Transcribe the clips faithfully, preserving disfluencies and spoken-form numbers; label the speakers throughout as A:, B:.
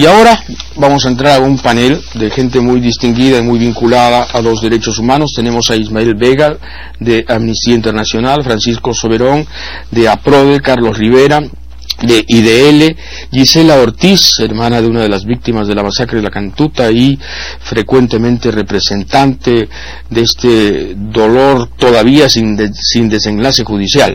A: Y ahora vamos a entrar a un panel de gente muy distinguida y muy vinculada a los derechos humanos. Tenemos a Ismael Vega, de Amnistía Internacional, Francisco Soberón, de APRODE, Carlos Rivera, de I D L, Gisela Ortiz, hermana de una de las víctimas de la masacre de la Cantuta y frecuentemente representante de este dolor todavía sin, de, sin desenlace judicial.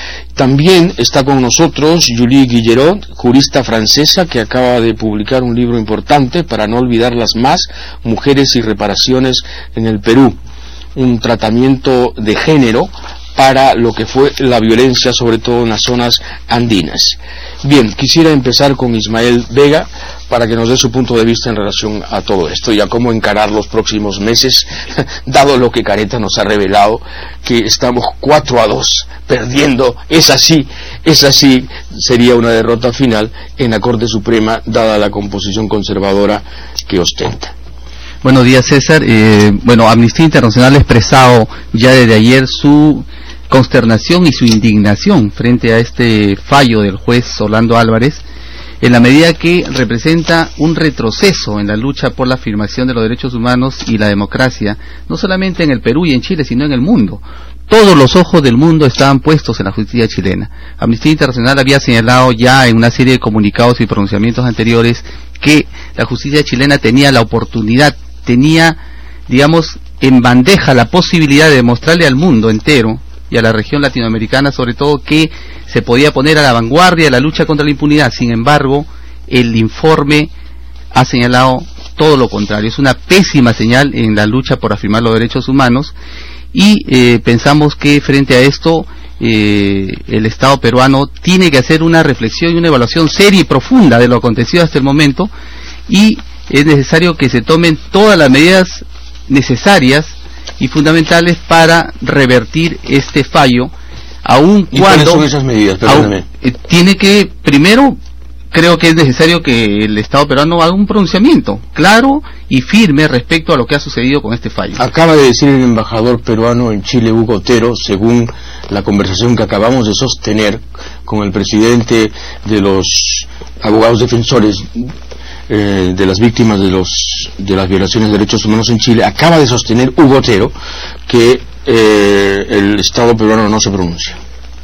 A: También está con nosotros Julie Guillerot, jurista francesa que acaba de publicar un libro importante, Para no olvidarlas más, Mujeres y reparaciones en el Perú, un tratamiento de género para lo que fue la violencia, sobre todo en las zonas andinas. Bien, quisiera empezar con Ismael Vega para que nos dé su punto de vista en relación a todo esto y a cómo encarar los próximos meses, dado lo que Careta nos ha revelado, que estamos cuatro a dos, perdiendo. Es así, es así, sería una derrota final en la Corte Suprema, dada la composición conservadora que ostenta.
B: Buenos días, César. Eh, bueno, Amnistía Internacional ha expresado ya desde ayer su consternación y su indignación frente a este fallo del juez Orlando Álvarez, en la medida que representa un retroceso en la lucha por la afirmación de los derechos humanos y la democracia, no solamente en el Perú y en Chile, sino en el mundo. Todos los ojos del mundo estaban puestos en la justicia chilena. Amnistía Internacional había señalado ya en una serie de comunicados y pronunciamientos anteriores que la justicia chilena tenía la oportunidad, tenía, digamos, en bandeja la posibilidad de demostrarle al mundo entero y a la región latinoamericana sobre todo que se podía poner a la vanguardia de la lucha contra la impunidad. Sin embargo, el informe ha señalado todo lo contrario. Es una pésima señal en la lucha por afirmar los derechos humanos y eh, pensamos que frente a esto eh, el Estado peruano tiene que hacer una reflexión y una evaluación seria y profunda de lo acontecido hasta el momento, y es necesario que se tomen todas las medidas necesarias y fundamentales para revertir este fallo, aun
A: ¿Y
B: cuando...
A: cuáles son esas medidas? Perdóname.
B: Eh, tiene que, primero, creo que es necesario que el Estado peruano haga un pronunciamiento claro y firme respecto a lo que ha sucedido con este fallo.
A: Acaba de decir el embajador peruano en Chile, Hugo Otero, según la conversación que acabamos de sostener con el presidente de los abogados defensores Eh, de las víctimas de los de las violaciones de derechos humanos en Chile, acaba de sostener Hugo Otero que eh, el Estado peruano no se pronuncia.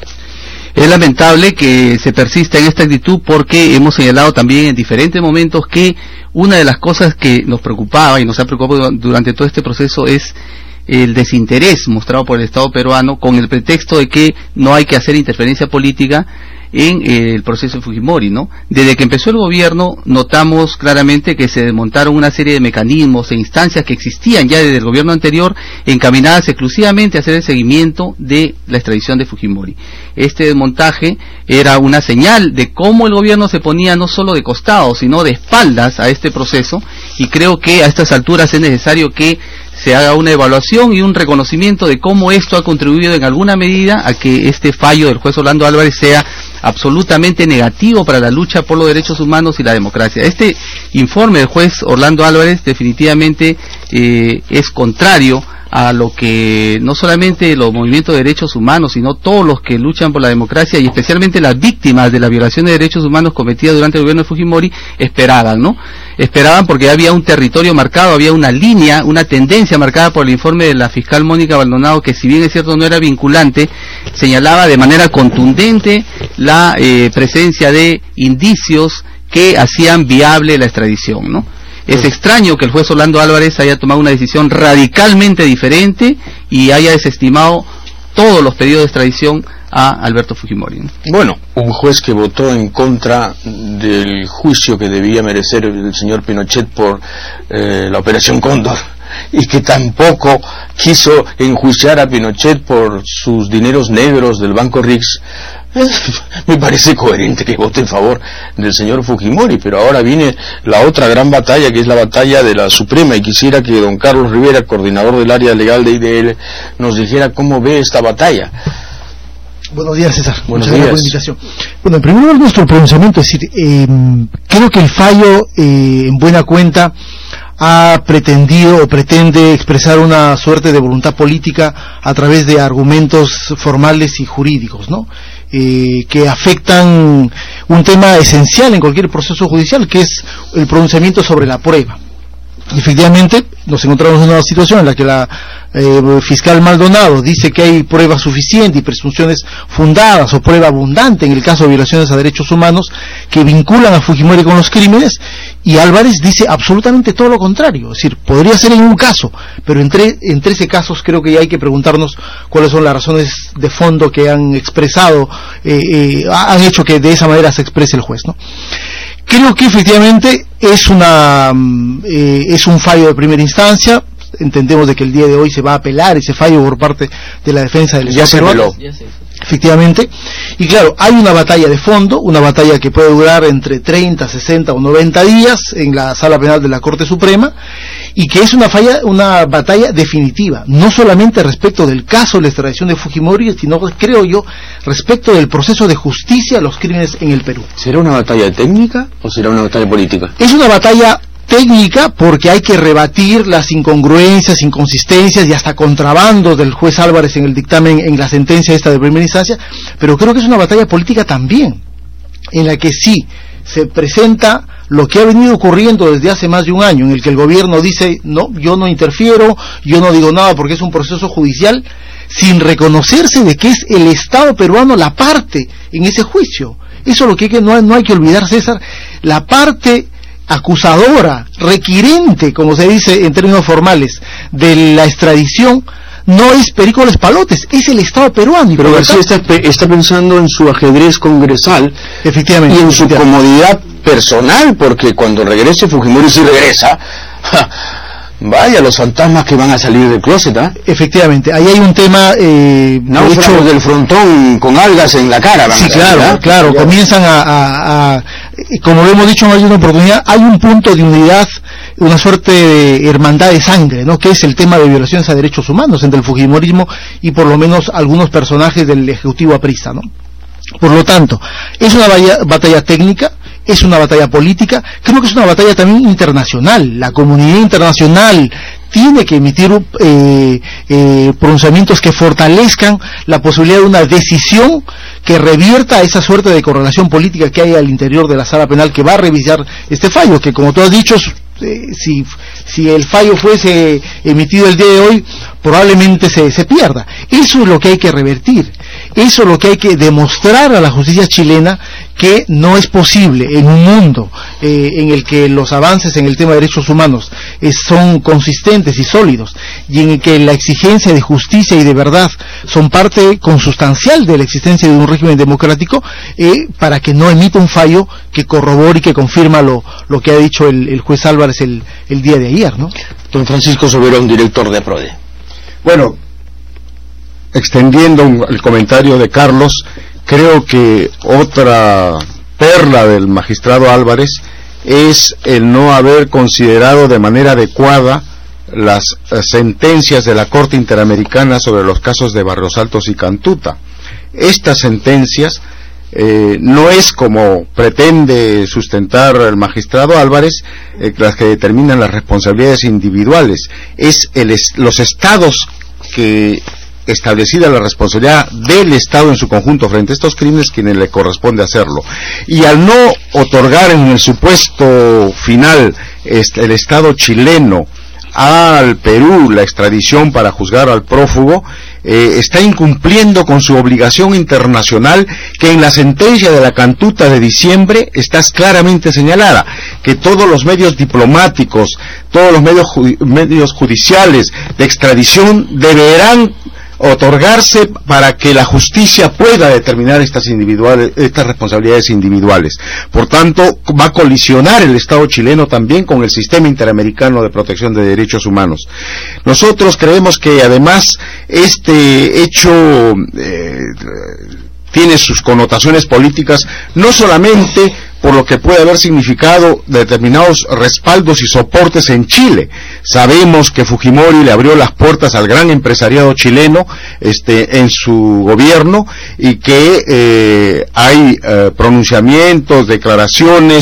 B: Es lamentable que se persista en esta actitud, porque hemos señalado también en diferentes momentos que una de las cosas que nos preocupaba y nos ha preocupado durante todo este proceso es el desinterés mostrado por el Estado peruano con el pretexto de que no hay que hacer interferencia política en eh, el proceso de Fujimori, ¿no? Desde que empezó el gobierno notamos claramente que se desmontaron una serie de mecanismos e instancias que existían ya desde el gobierno anterior, encaminadas exclusivamente a hacer el seguimiento de la extradición de Fujimori. Este desmontaje era una señal de cómo el gobierno se ponía no solo de costado, sino de espaldas a este proceso, y creo que a estas alturas es necesario que se haga una evaluación y un reconocimiento de cómo esto ha contribuido en alguna medida a que este fallo del juez Orlando Álvarez sea absolutamente negativo para la lucha por los derechos humanos y la democracia. Este informe del juez Orlando Álvarez definitivamente eh, es contrario a lo que no solamente los movimientos de derechos humanos, sino todos los que luchan por la democracia y especialmente las víctimas de la violación de derechos humanos cometida durante el gobierno de Fujimori esperaban, ¿no? Esperaban porque había un territorio marcado, había una línea, una tendencia marcada por el informe de la fiscal Mónica Maldonado, que si bien es cierto no era vinculante, señalaba de manera contundente la eh, presencia de indicios que hacían viable la extradición, ¿no? Es extraño que el juez Orlando Álvarez haya tomado una decisión radicalmente diferente y haya desestimado todos los pedidos de extradición a Alberto Fujimori, ¿no?
A: Bueno, un juez que votó en contra del juicio que debía merecer el señor Pinochet por eh, la Operación Cóndor, y que tampoco quiso enjuiciar a Pinochet por sus dineros negros del Banco Rix. Me parece coherente que vote en favor del señor Fujimori, pero ahora viene la otra gran batalla, que es la batalla de la Suprema, y quisiera que don Carlos Rivera, coordinador del área legal de I D L, nos dijera cómo ve esta batalla.
C: Buenos días, César.
A: Buenos
C: Muchas
A: días.
C: gracias por la invitación. Bueno, en primer lugar, nuestro pronunciamiento, es decir, eh, creo que el fallo, eh, en buena cuenta, ha pretendido o pretende expresar una suerte de voluntad política a través de argumentos formales y jurídicos, ¿no? Eh, que afectan un tema esencial en cualquier proceso judicial, que es el pronunciamiento sobre la prueba. Efectivamente, nos encontramos en una situación en la que la eh, fiscal Maldonado dice que hay prueba suficiente y presunciones fundadas o prueba abundante en el caso de violaciones a derechos humanos que vinculan a Fujimori con los crímenes, y Álvarez dice absolutamente todo lo contrario. Es decir, podría ser en un caso, pero en, tre en trece casos creo que ya hay que preguntarnos cuáles son las razones de fondo que han expresado, eh, eh, han hecho que de esa manera se exprese el juez, ¿no? Creo que efectivamente es una eh, es un fallo de primera instancia. Entendemos de que el día de hoy se va a apelar ese fallo por parte de la defensa del Estado.
A: Ya se apeló.
C: Efectivamente. Y claro, hay una batalla de fondo, una batalla que puede durar entre treinta, sesenta o noventa días en la Sala Penal de la Corte Suprema, y que es una falla, una batalla definitiva, no solamente respecto del caso de la extradición de Fujimori, sino, creo yo, respecto del proceso de justicia a los crímenes en el Perú.
A: ¿Será una batalla técnica o será una batalla política?
C: Es una batalla técnica, porque hay que rebatir las incongruencias, inconsistencias y hasta contrabandos del juez Álvarez en el dictamen, en la sentencia esta de primera instancia, pero creo que es una batalla política también, en la que sí se presenta lo que ha venido ocurriendo desde hace más de un año, en el que el gobierno dice, no, yo no interfiero, yo no digo nada porque es un proceso judicial, sin reconocerse de que es el Estado peruano la parte en ese juicio. Eso es lo que, hay que no, no hay que olvidar, César, la parte acusadora, requirente, como se dice en términos formales, de la extradición, no es Perícoles Palotes, es el Estado peruano. Y
A: pero García está, está pensando en su ajedrez congresal, efectivamente, y en su comodidad personal, porque cuando regrese Fujimori, si regresa, ja, vaya los fantasmas que van a salir del closet, ¿ah? ¿eh?
C: Efectivamente, ahí hay un tema, eh,
A: náufragos del frontón con algas en la cara. Van
C: sí,
A: a salir,
C: claro,
A: ¿ah?
C: claro,
A: ya.
C: Comienzan a, a, a, como lo hemos dicho en alguna oportunidad, hay un punto de unidad, una suerte de hermandad de sangre, ¿no? Que es el tema de violaciones a derechos humanos entre el fujimorismo y por lo menos algunos personajes del ejecutivo aprista, ¿no? Por lo tanto, es una batalla, batalla técnica, es una batalla política, creo que es una batalla también internacional. La comunidad internacional tiene que emitir eh, eh, pronunciamientos que fortalezcan la posibilidad de una decisión que revierta esa suerte de correlación política que hay al interior de la sala penal, que va a revisar este fallo, que como tú has dicho, eh, si, si el fallo fuese emitido el día de hoy, probablemente se, se pierda. Eso es lo que hay que revertir, eso es lo que hay que demostrar a la justicia chilena, que no es posible en un mundo eh, en el que los avances en el tema de derechos humanos eh, son consistentes y sólidos, y en el que la exigencia de justicia y de verdad son parte consustancial de la existencia de un régimen democrático, eh, para que no emita un fallo que corrobore y que confirma lo, lo que ha dicho el, el juez Álvarez el, el día de ayer, ¿no?
A: Don Francisco Soberón, director de APRODE.
D: Bueno, extendiendo un, el comentario de Carlos, creo que otra perla del magistrado Álvarez es el no haber considerado de manera adecuada las eh, sentencias de la Corte Interamericana sobre los casos de Barrios Altos y Cantuta. Estas sentencias eh, no es como pretende sustentar el magistrado Álvarez, eh, las que determinan las responsabilidades individuales, es el es, los estados que establecida la responsabilidad del Estado en su conjunto frente a estos crímenes, quienes le corresponde hacerlo. Y al no otorgar en el supuesto final este, el Estado chileno al Perú la extradición para juzgar al prófugo, eh, está incumpliendo con su obligación internacional, que en la sentencia de la Cantuta de diciembre está claramente señalada, que todos los medios diplomáticos, todos los medios, ju medios judiciales de extradición deberán otorgarse para que la justicia pueda determinar estas individuales, estas responsabilidades individuales. Por tanto, va a colisionar el Estado chileno también con el sistema interamericano de protección de derechos humanos. Nosotros creemos que además este hecho eh, tiene sus connotaciones políticas, no solamente por lo que puede haber significado determinados respaldos y soportes en Chile. Sabemos que Fujimori le abrió las puertas al gran empresariado chileno este, en su gobierno, y que eh, hay eh, pronunciamientos, declaraciones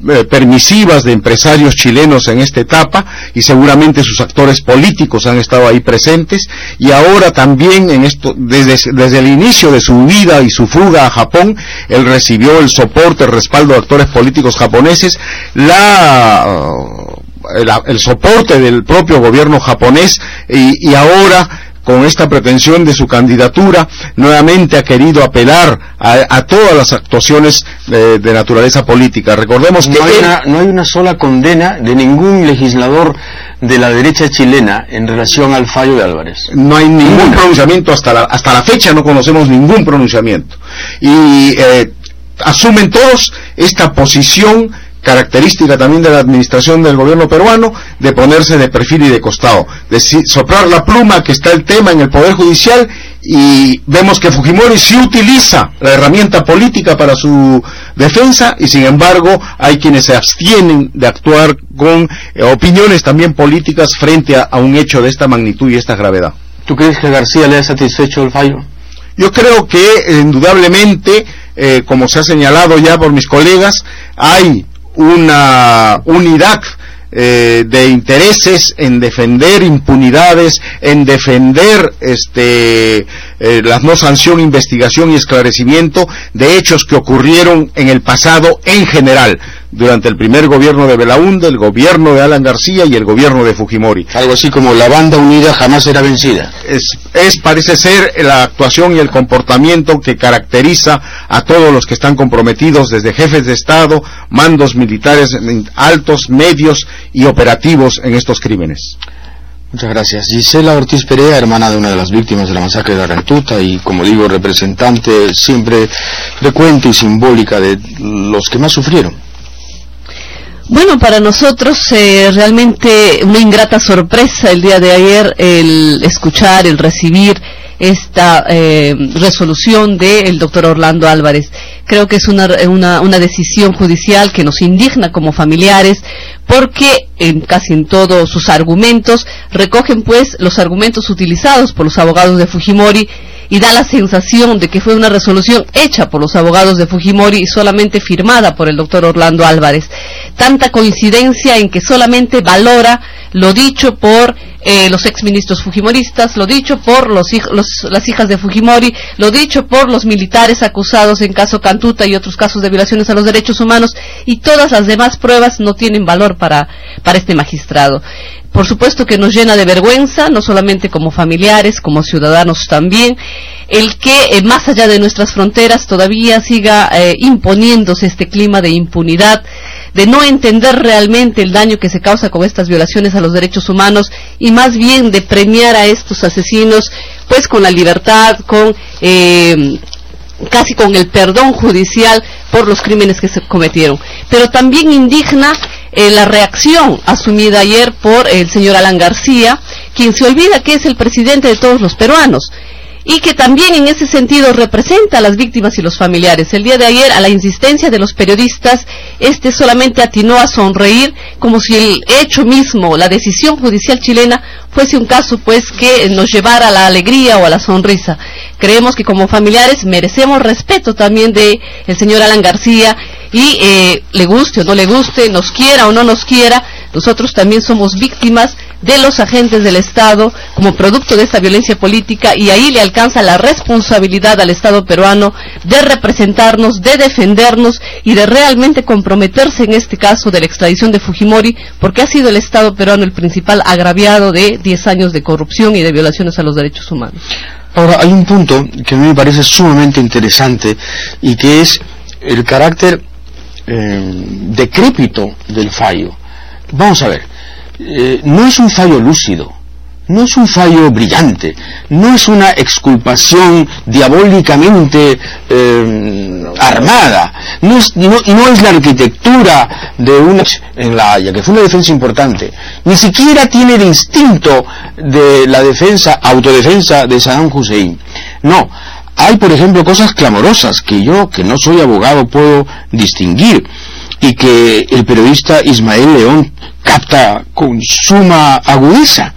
D: eh, permisivas de empresarios chilenos en esta etapa, y seguramente sus actores políticos han estado ahí presentes, y ahora también en esto, desde, desde el inicio de su vida y su fuga a Japón, él recibió el soporte, el respaldo de actores políticos japoneses, la... Uh, el, el soporte del propio gobierno japonés, y, y ahora con esta pretensión de su candidatura nuevamente ha querido apelar a, a todas las actuaciones de, de naturaleza política. Recordemos que
A: no hay,
D: él...
A: una, no hay una sola condena de ningún legislador de la derecha chilena en relación al fallo de Álvarez.
D: No hay ningún Ninguna. pronunciamiento hasta la, hasta la fecha, no conocemos ningún pronunciamiento, y eh, asumen todos esta posición característica también de la administración del gobierno peruano, de ponerse de perfil y de costado, de soplar la pluma que está el tema en el Poder Judicial, y vemos que Fujimori sí utiliza la herramienta política para su defensa, y sin embargo hay quienes se abstienen de actuar con eh, opiniones también políticas frente a, a un hecho de esta magnitud y esta gravedad.
A: ¿Tú crees que García le ha satisfecho el fallo?
D: Yo creo que eh, indudablemente, eh, como se ha señalado ya por mis colegas, hay una unidad eh, de intereses en defender impunidades, en defender este eh, la no sanción, investigación y esclarecimiento de hechos que ocurrieron en el pasado en general, durante el primer gobierno de Belaúnde, el gobierno de Alan García y el gobierno de Fujimori.
A: Algo así como la banda unida jamás será vencida.
D: Es, es parece ser la actuación y el comportamiento que caracteriza a todos los que están comprometidos, desde jefes de Estado, mandos militares altos, medios y operativos en estos crímenes.
A: Muchas gracias. Gisela Ortiz Perea, hermana de una de las víctimas de la masacre de la Rentuta y, como digo, representante siempre frecuente y simbólica de los que más sufrieron.
E: Bueno, para nosotros eh, realmente una ingrata sorpresa el día de ayer el escuchar, el recibir esta eh, resolución del doctor Orlando Álvarez. Creo que es una, una, una decisión judicial que nos indigna como familiares, porque en casi en todos sus argumentos recogen pues los argumentos utilizados por los abogados de Fujimori, y da la sensación de que fue una resolución hecha por los abogados de Fujimori y solamente firmada por el doctor Orlando Álvarez. Tanta coincidencia en que solamente valora lo dicho por eh, los exministros fujimoristas, lo dicho por los, los, las hijas de Fujimori, lo dicho por los militares acusados en caso Cantuta y otros casos de violaciones a los derechos humanos, y todas las demás pruebas no tienen valor para, para este magistrado. Por supuesto que nos llena de vergüenza, no solamente como familiares, como ciudadanos también, el que eh, más allá de nuestras fronteras todavía siga eh, imponiéndose este clima de impunidad, de no entender realmente el daño que se causa con estas violaciones a los derechos humanos, y más bien de premiar a estos asesinos pues con la libertad, con eh, casi con el perdón judicial por los crímenes que se cometieron. Pero también indigna eh, la reacción asumida ayer por el señor Alan García, quien se olvida que es el presidente de todos los peruanos, y que también en ese sentido representa a las víctimas y los familiares. El día de ayer, a la insistencia de los periodistas, este solamente atinó a sonreír, como si el hecho mismo, la decisión judicial chilena, fuese un caso pues que nos llevara a la alegría o a la sonrisa. Creemos que como familiares merecemos respeto también de el señor Alan García, y eh, le guste o no le guste, nos quiera o no nos quiera, nosotros también somos víctimas de los agentes del Estado como producto de esta violencia política, y ahí le alcanza la responsabilidad al Estado peruano de representarnos, de defendernos y de realmente comprometerse en este caso de la extradición de Fujimori, porque ha sido el Estado peruano el principal agraviado de diez años de corrupción y de violaciones a los derechos humanos.
A: Ahora, hay un punto que a mí me parece sumamente interesante, y que es el carácter eh, decrépito del fallo. Vamos a ver, eh, no es un fallo lúcido, no es un fallo brillante, no es una exculpación diabólicamente eh, armada, no es, no, no es la arquitectura de una en La Haya, que fue una defensa importante, ni siquiera tiene el instinto de la defensa, autodefensa de Saddam Hussein. No, hay por ejemplo cosas clamorosas que yo, que no soy abogado, puedo distinguir, y que el periodista Ismael León capta con suma agudeza.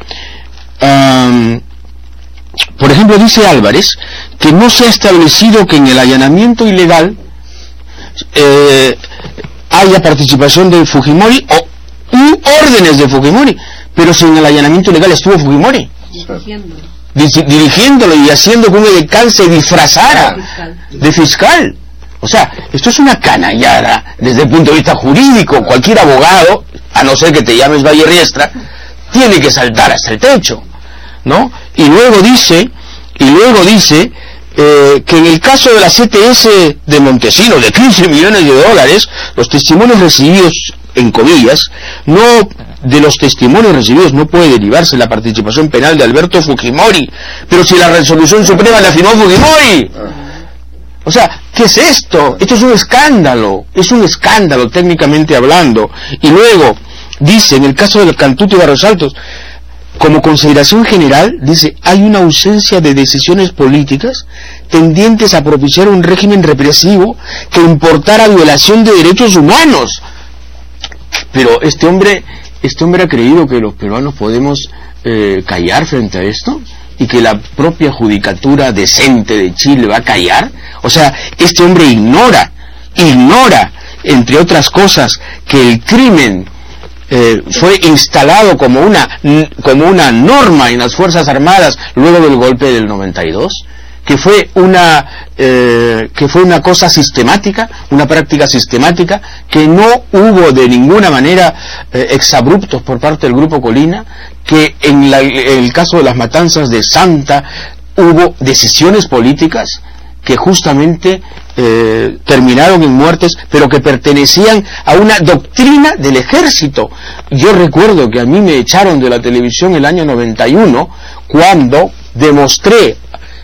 A: Um, por ejemplo, dice Álvarez que no se ha establecido que en el allanamiento ilegal eh, haya haya participación de Fujimori o u órdenes de Fujimori, pero si en el allanamiento ilegal estuvo Fujimori dirigiéndolo, dirigiéndolo y haciendo que un edecán se disfrazara de fiscal. O sea, esto es una canallada desde el punto de vista jurídico. Cualquier abogado, a no ser que te llames Valle Riestra, tiene que saltar hasta el techo, ¿no? Y luego dice, y luego dice eh, que en el caso de la C T S de Montesinos, de quince millones de dólares, los testimonios recibidos, en comillas, no, de los testimonios recibidos no puede derivarse la participación penal de Alberto Fujimori, pero si la resolución suprema la firmó Fujimori. O sea, ¿qué es esto? Esto es un escándalo, es un escándalo técnicamente hablando. Y luego, dice, en el caso del Cantuto y Barrios Altos, como consideración general, dice, hay una ausencia de decisiones políticas tendientes a propiciar un régimen represivo que importara violación de derechos humanos. Pero este hombre, este hombre ha creído que los peruanos podemos eh, callar frente a esto, y que la propia judicatura decente de Chile va a callar. O sea, este hombre ignora, ignora, entre otras cosas, que el crimen eh, fue instalado como una, como una norma en las Fuerzas Armadas luego del golpe del noventa y dos, que fue una eh, que fue una cosa sistemática, una práctica sistemática, que no hubo de ninguna manera eh, exabruptos por parte del Grupo Colina, que en, la, en el caso de las matanzas de Santa hubo decisiones políticas que justamente eh, terminaron en muertes, pero que pertenecían a una doctrina del ejército. Yo recuerdo que a mí me echaron de la televisión el año noventa y uno cuando demostré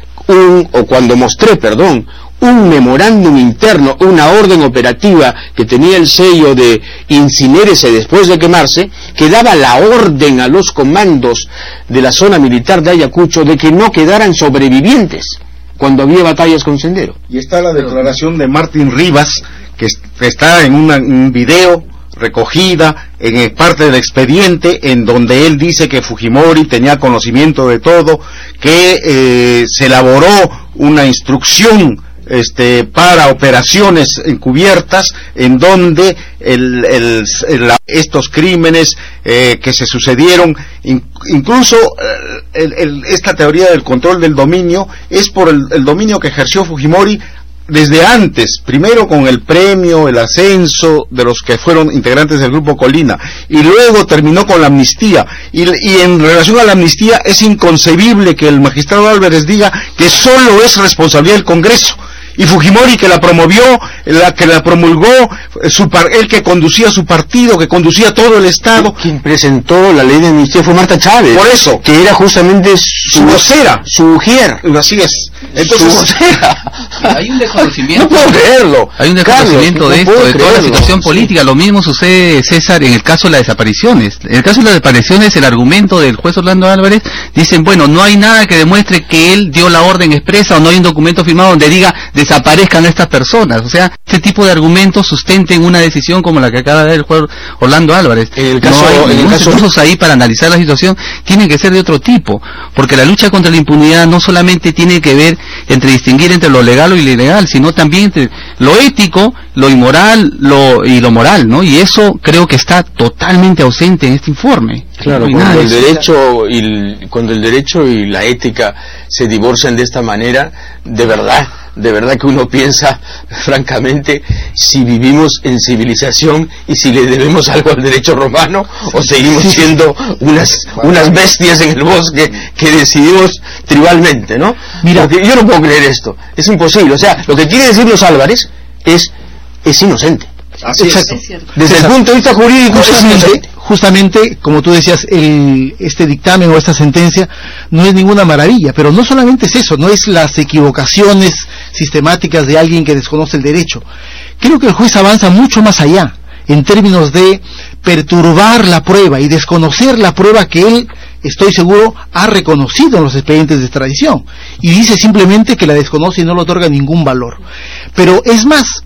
A: un, o cuando mostré, perdón, un memorándum interno, una orden operativa que tenía el sello de incinérese después de quemarse, que daba la orden a los comandos de la zona militar de Ayacucho de que no quedaran sobrevivientes cuando había batallas con Sendero.
D: Y está la declaración de Martín Rivas, que está en una, un video recogida en parte del expediente, en donde él dice que Fujimori tenía conocimiento de todo, que eh, se elaboró una instrucción este para operaciones encubiertas en donde el, el, el, estos crímenes eh, que se sucedieron, in, incluso el, el, esta teoría del control del dominio es por el, el dominio que ejerció Fujimori desde antes, primero con el premio, el ascenso de los que fueron integrantes del Grupo Colina, y luego terminó con la amnistía, y, y en relación a la amnistía es inconcebible que el magistrado Álvarez diga que solo es responsabilidad del Congreso, y Fujimori que la promovió, la que la promulgó, su par, él que conducía su partido, que conducía todo el Estado.
A: Quien presentó la ley de amnistía fue Marta Chávez.
D: Por eso.
A: Que era justamente su,
D: su vocera.
A: Su ujier.
D: Así es.
A: Entonces, su vocera.
B: Hay un desconocimiento.
A: No puedo creerlo.
B: Hay un desconocimiento
A: Carlos,
B: de
A: no
B: esto, de toda la situación
A: sí.
B: política. Lo mismo sucede, César, en el caso de las desapariciones. En el caso de las desapariciones, el argumento del juez Orlando Álvarez, dicen, bueno, no hay nada que demuestre que él dio la orden expresa, o no hay un documento firmado donde diga desaparezcan estas personas. O sea, este tipo de argumentos sustenten una decisión como la que acaba de dar el juez Orlando Álvarez.
A: En el caso,
B: no hay
A: en el caso
B: recursos ahí para analizar la situación, tienen que ser de otro tipo, porque la lucha contra la impunidad no solamente tiene que ver entre distinguir entre lo legal o lo ilegal, sino también entre lo ético, lo inmoral, lo y lo moral, ¿no? Y eso creo que está totalmente ausente en este informe.
A: Claro,
B: no
A: cuando el
B: de
A: derecho y el, cuando el derecho y la ética se divorcian de esta manera, de verdad, de verdad que uno piensa, francamente, si vivimos en civilización y si le debemos algo al derecho romano, o seguimos siendo unas unas bestias en el bosque que decidimos tribalmente, ¿no? Mira, porque yo no puedo creer esto, es imposible. O sea, lo que quiere decirnos Álvarez es es inocente.
D: Así
C: Exacto.
D: es.
A: Desde el punto de vista jurídico es
C: Justamente,
A: inocente.
C: justamente, como tú decías, el, este dictamen o esta sentencia no es ninguna maravilla, pero no solamente es eso, no es las equivocaciones sistemáticas de alguien que desconoce el derecho. Creo que el juez avanza mucho más allá, en términos de perturbar la prueba y desconocer la prueba que él, estoy seguro, ha reconocido en los expedientes de extradición, y dice simplemente que la desconoce y no le otorga ningún valor. Pero es más,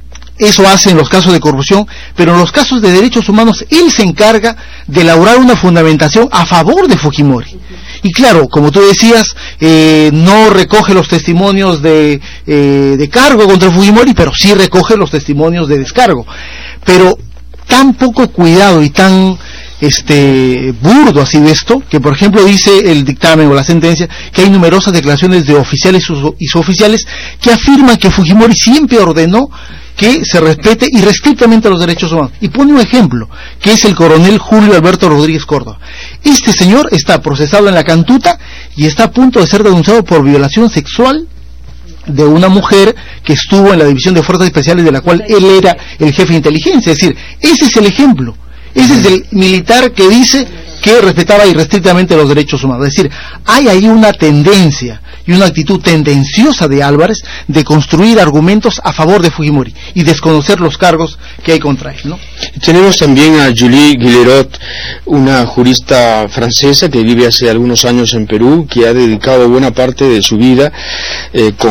C: eso hace en los casos de corrupción, pero en los casos de derechos humanos él se encarga de elaborar una fundamentación a favor de Fujimori. Y claro, como tú decías, eh, no recoge los testimonios de, eh, de cargo contra Fujimori, pero sí recoge los testimonios de descargo. pero tan poco cuidado y tan este burdo así de esto, que por ejemplo dice el dictamen o la sentencia que hay numerosas declaraciones de oficiales y suboficiales que afirman que Fujimori siempre ordenó que se respete irrestrictamente los derechos humanos, y pone un ejemplo que es el coronel Julio Alberto Rodríguez Córdoba. Este señor está procesado en la Cantuta y está a punto de ser denunciado por violación sexual de una mujer que estuvo en la división de fuerzas especiales de la cual él era el jefe de inteligencia. Es decir, ese es el ejemplo. Ese es el militar que dice que respetaba irrestrictamente los derechos humanos. Es decir, hay ahí una tendencia y una actitud tendenciosa de Álvarez de construir argumentos a favor de Fujimori y desconocer los cargos que hay contra él, ¿no?
A: Tenemos también a Julie Guillerot, una jurista francesa que vive hace algunos años en Perú, que ha dedicado buena parte de su vida eh, con,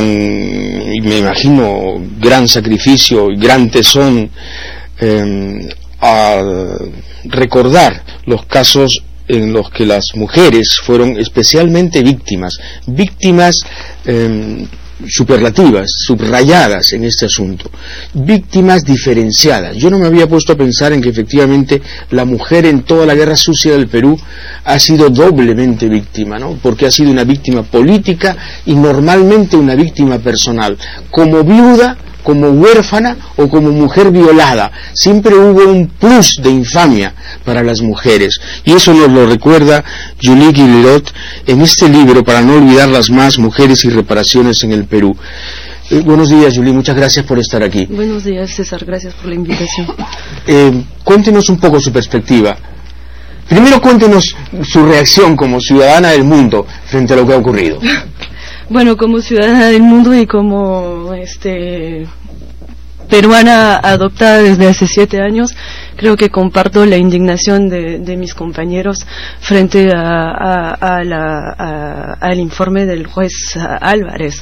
A: me imagino, gran sacrificio y gran tesón eh, a recordar los casos en los que las mujeres fueron especialmente víctimas, víctimas eh, superlativas, subrayadas en este asunto, víctimas diferenciadas. Yo no me había puesto a pensar en que efectivamente la mujer en toda la guerra sucia del Perú ha sido doblemente víctima, ¿no? Porque ha sido una víctima política y normalmente una víctima personal, como viuda, como huérfana o como mujer violada. Siempre hubo un plus de infamia para las mujeres, y eso nos lo recuerda Julie Guillerot en este libro, Para no olvidarlas más, mujeres y reparaciones en el Perú. Eh, buenos días, Julie, muchas gracias por estar aquí.
F: Buenos días, César, gracias por la invitación.
A: Eh, cuéntenos un poco su perspectiva. Primero cuéntenos su reacción como ciudadana del mundo frente a lo que ha ocurrido.
F: Bueno, como ciudadana del mundo y como este peruana adoptada desde hace siete años, creo que comparto la indignación de, de mis compañeros frente a, a, a la, a, al informe del juez Álvarez.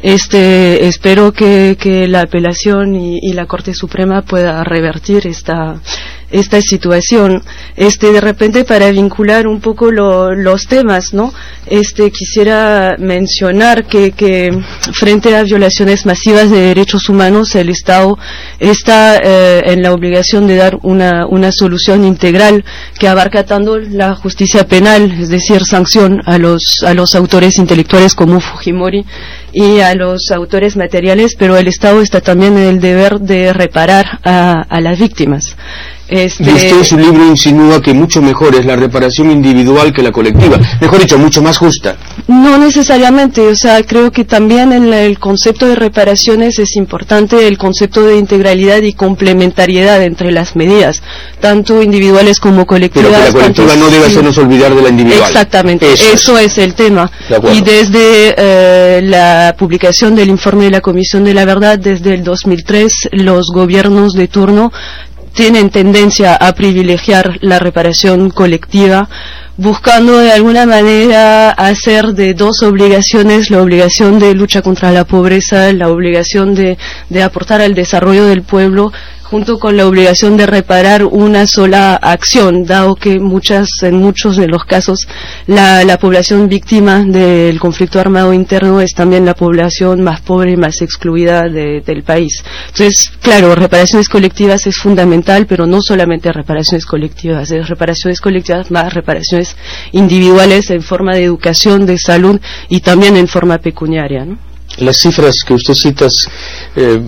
F: Este, espero que, que la apelación y, y la Corte Suprema pueda revertir esta esta situación, este de repente para vincular un poco lo, los temas, ¿no? Este quisiera mencionar que, que frente a violaciones masivas de derechos humanos el Estado está eh, en la obligación de dar una, una solución integral que abarca tanto la justicia penal, es decir, sanción a los a los autores intelectuales como Fujimori y a los autores materiales, pero el Estado está también en el deber de reparar a, a las víctimas. Este...
A: Y usted en su libro insinúa que mucho mejor es la reparación individual que la colectiva, mejor dicho, mucho más justa.
F: No necesariamente, o sea, creo que también en el concepto de reparaciones es importante el concepto de integralidad y complementariedad entre las medidas, tanto individuales como colectivas.
A: Pero que la colectiva tanto, no debe hacernos olvidar de la individual.
F: Exactamente, eso, eso es. es el tema. Y desde eh, la publicación del informe de la Comisión de la Verdad, desde el dos mil tres, los gobiernos de turno tienen tendencia a privilegiar la reparación colectiva, buscando de alguna manera hacer de dos obligaciones la obligación de lucha contra la pobreza, la obligación de, de aportar al desarrollo del pueblo, junto con la obligación de reparar una sola acción, dado que muchas, en muchos de los casos la, la población víctima del conflicto armado interno es también la población más pobre y más excluida de, del país. Entonces, claro, reparaciones colectivas es fundamental, pero no solamente reparaciones colectivas, es reparaciones colectivas más reparaciones individuales en forma de educación, de salud y también en forma pecuniaria, ¿no?
A: Las cifras que usted cita eh,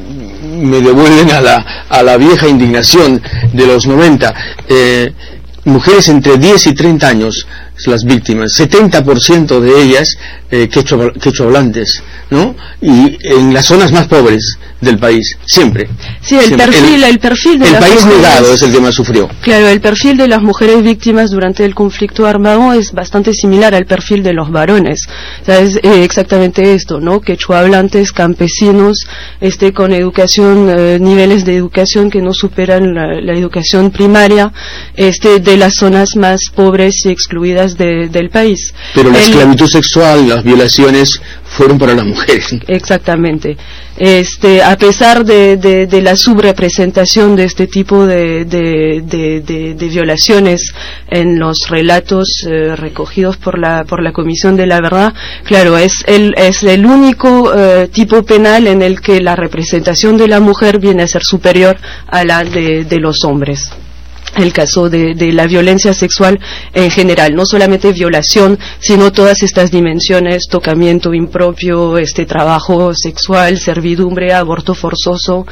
A: me devuelven a la, a la vieja indignación de los noventa. Eh, mujeres entre diez y treinta años, las víctimas, setenta por ciento de ellas eh, quechua, quechua hablantes, ¿no? Y en las zonas más pobres del país, siempre.
F: Sí, el
A: siempre.
F: perfil, el, el perfil de
A: el
F: las
A: país
F: mujeres,
A: negado es el que más sufrió.
F: Claro, el perfil de las mujeres víctimas durante el conflicto armado es bastante similar al perfil de los varones. O sea, es eh, exactamente esto, ¿no? Quechua hablantes, campesinos, este, con educación, eh, niveles de educación que no superan la, la educación primaria, este, de las zonas más pobres y excluidas violentas de, del país.
A: Pero la
F: El,
A: esclavitud sexual, las violaciones fueron para las mujeres.
F: Exactamente. Este, a pesar de, de, de la subrepresentación de este tipo de, de, de, de, de violaciones en los relatos eh, recogidos por la por la Comisión de la Verdad, claro, es el es el único eh, tipo penal en el que la representación de la mujer viene a ser superior a la de, de los hombres. El caso de, de la violencia sexual en general, no solamente violación, sino todas estas dimensiones: tocamiento impropio, este trabajo sexual, servidumbre, aborto forzoso,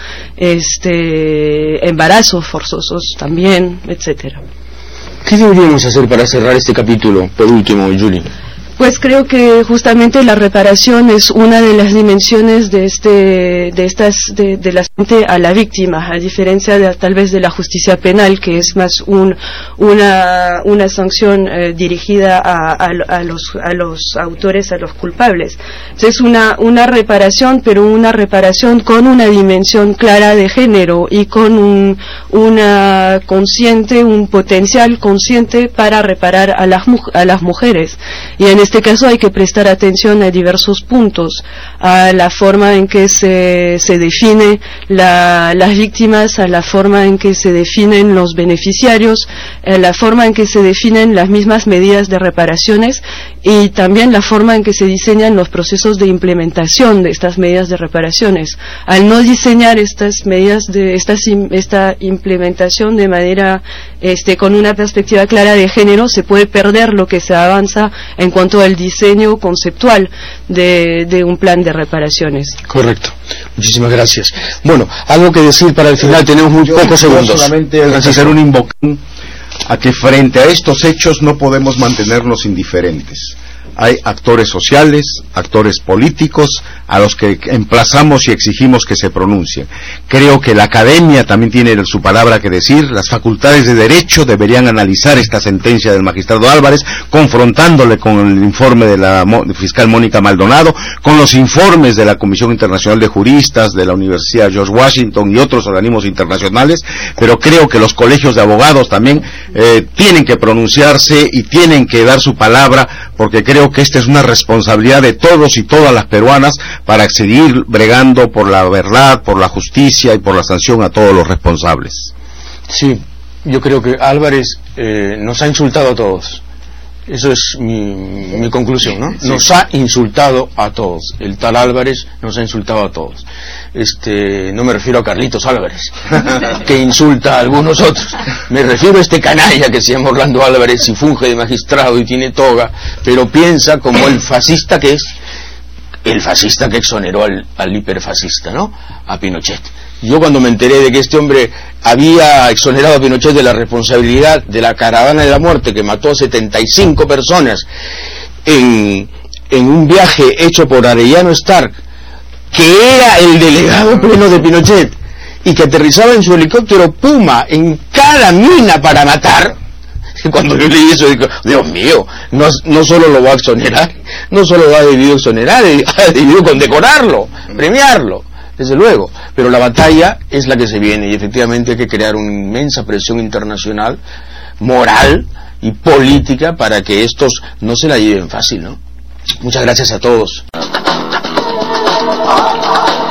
F: este embarazos forzosos también, etcétera.
A: ¿Qué deberíamos hacer para cerrar este capítulo, por último, Julie?
F: Pues creo que justamente la reparación es una de las dimensiones de este, de estas, de, de la frente a la víctima, a diferencia de tal vez de la justicia penal, que es más un, una, una sanción eh, dirigida a, a, a los, a los autores, a los culpables. Es una, una reparación, pero una reparación con una dimensión clara de género y con un, una consciente, un potencial consciente para reparar a las, a las mujeres. Y en En este caso hay que prestar atención a diversos puntos, a la forma en que se, se define la, las víctimas, a la forma en que se definen los beneficiarios, a la forma en que se definen las mismas medidas de reparaciones y también la forma en que se diseñan los procesos de implementación de estas medidas de reparaciones. Al no diseñar estas medidas de estas, esta implementación de manera este, con una perspectiva clara de género, se puede perder lo que se avanza en cuanto al diseño conceptual de, de un plan de reparaciones.
A: Correcto. Muchísimas gracias. Bueno, algo que decir para el final, tenemos muy
D: yo,
A: pocos
D: yo
A: segundos.
D: Solamente hacer un invocón a que frente a estos hechos no podemos mantenernos indiferentes. Hay actores sociales, actores políticos, a los que emplazamos y exigimos que se pronuncien. Creo que la academia también tiene su palabra que decir. Las facultades de Derecho deberían analizar esta sentencia del magistrado Álvarez, confrontándole con el informe de la fiscal Mónica Maldonado, con los informes de la Comisión Internacional de Juristas, de la Universidad George Washington y otros organismos internacionales, pero creo que los colegios de abogados también eh, tienen que pronunciarse y tienen que dar su palabra, porque creo que esta es una responsabilidad de todos y todas las peruanas para seguir bregando por la verdad, por la justicia y por la sanción a todos los responsables.
A: Sí, yo creo que Álvarez eh, nos ha insultado a todos. Eso es mi, mi conclusión, ¿no? Sí. Nos ha insultado a todos. El tal Álvarez nos ha insultado a todos. Este, no me refiero a Carlitos Álvarez, que insulta a algunos otros. Me refiero a este canalla que se llama Orlando Álvarez y funge de magistrado y tiene toga, pero piensa como el fascista que es, el fascista que exoneró al, al hiperfascista, ¿no? A Pinochet. Yo cuando me enteré de que este hombre había exonerado a Pinochet de la responsabilidad de la caravana de la muerte que mató a setenta y cinco personas en, en un viaje hecho por Arellano Stark, que era el delegado pleno de Pinochet y que aterrizaba en su helicóptero Puma en cada mina para matar, cuando yo leí eso digo, Dios mío, no, no solo lo va a exonerar, no solo lo ha debido exonerar, ha debido condecorarlo, premiarlo, desde luego, pero la batalla es la que se viene y efectivamente hay que crear una inmensa presión internacional, moral y política para que estos no se la lleven fácil, ¿no? Muchas gracias a todos.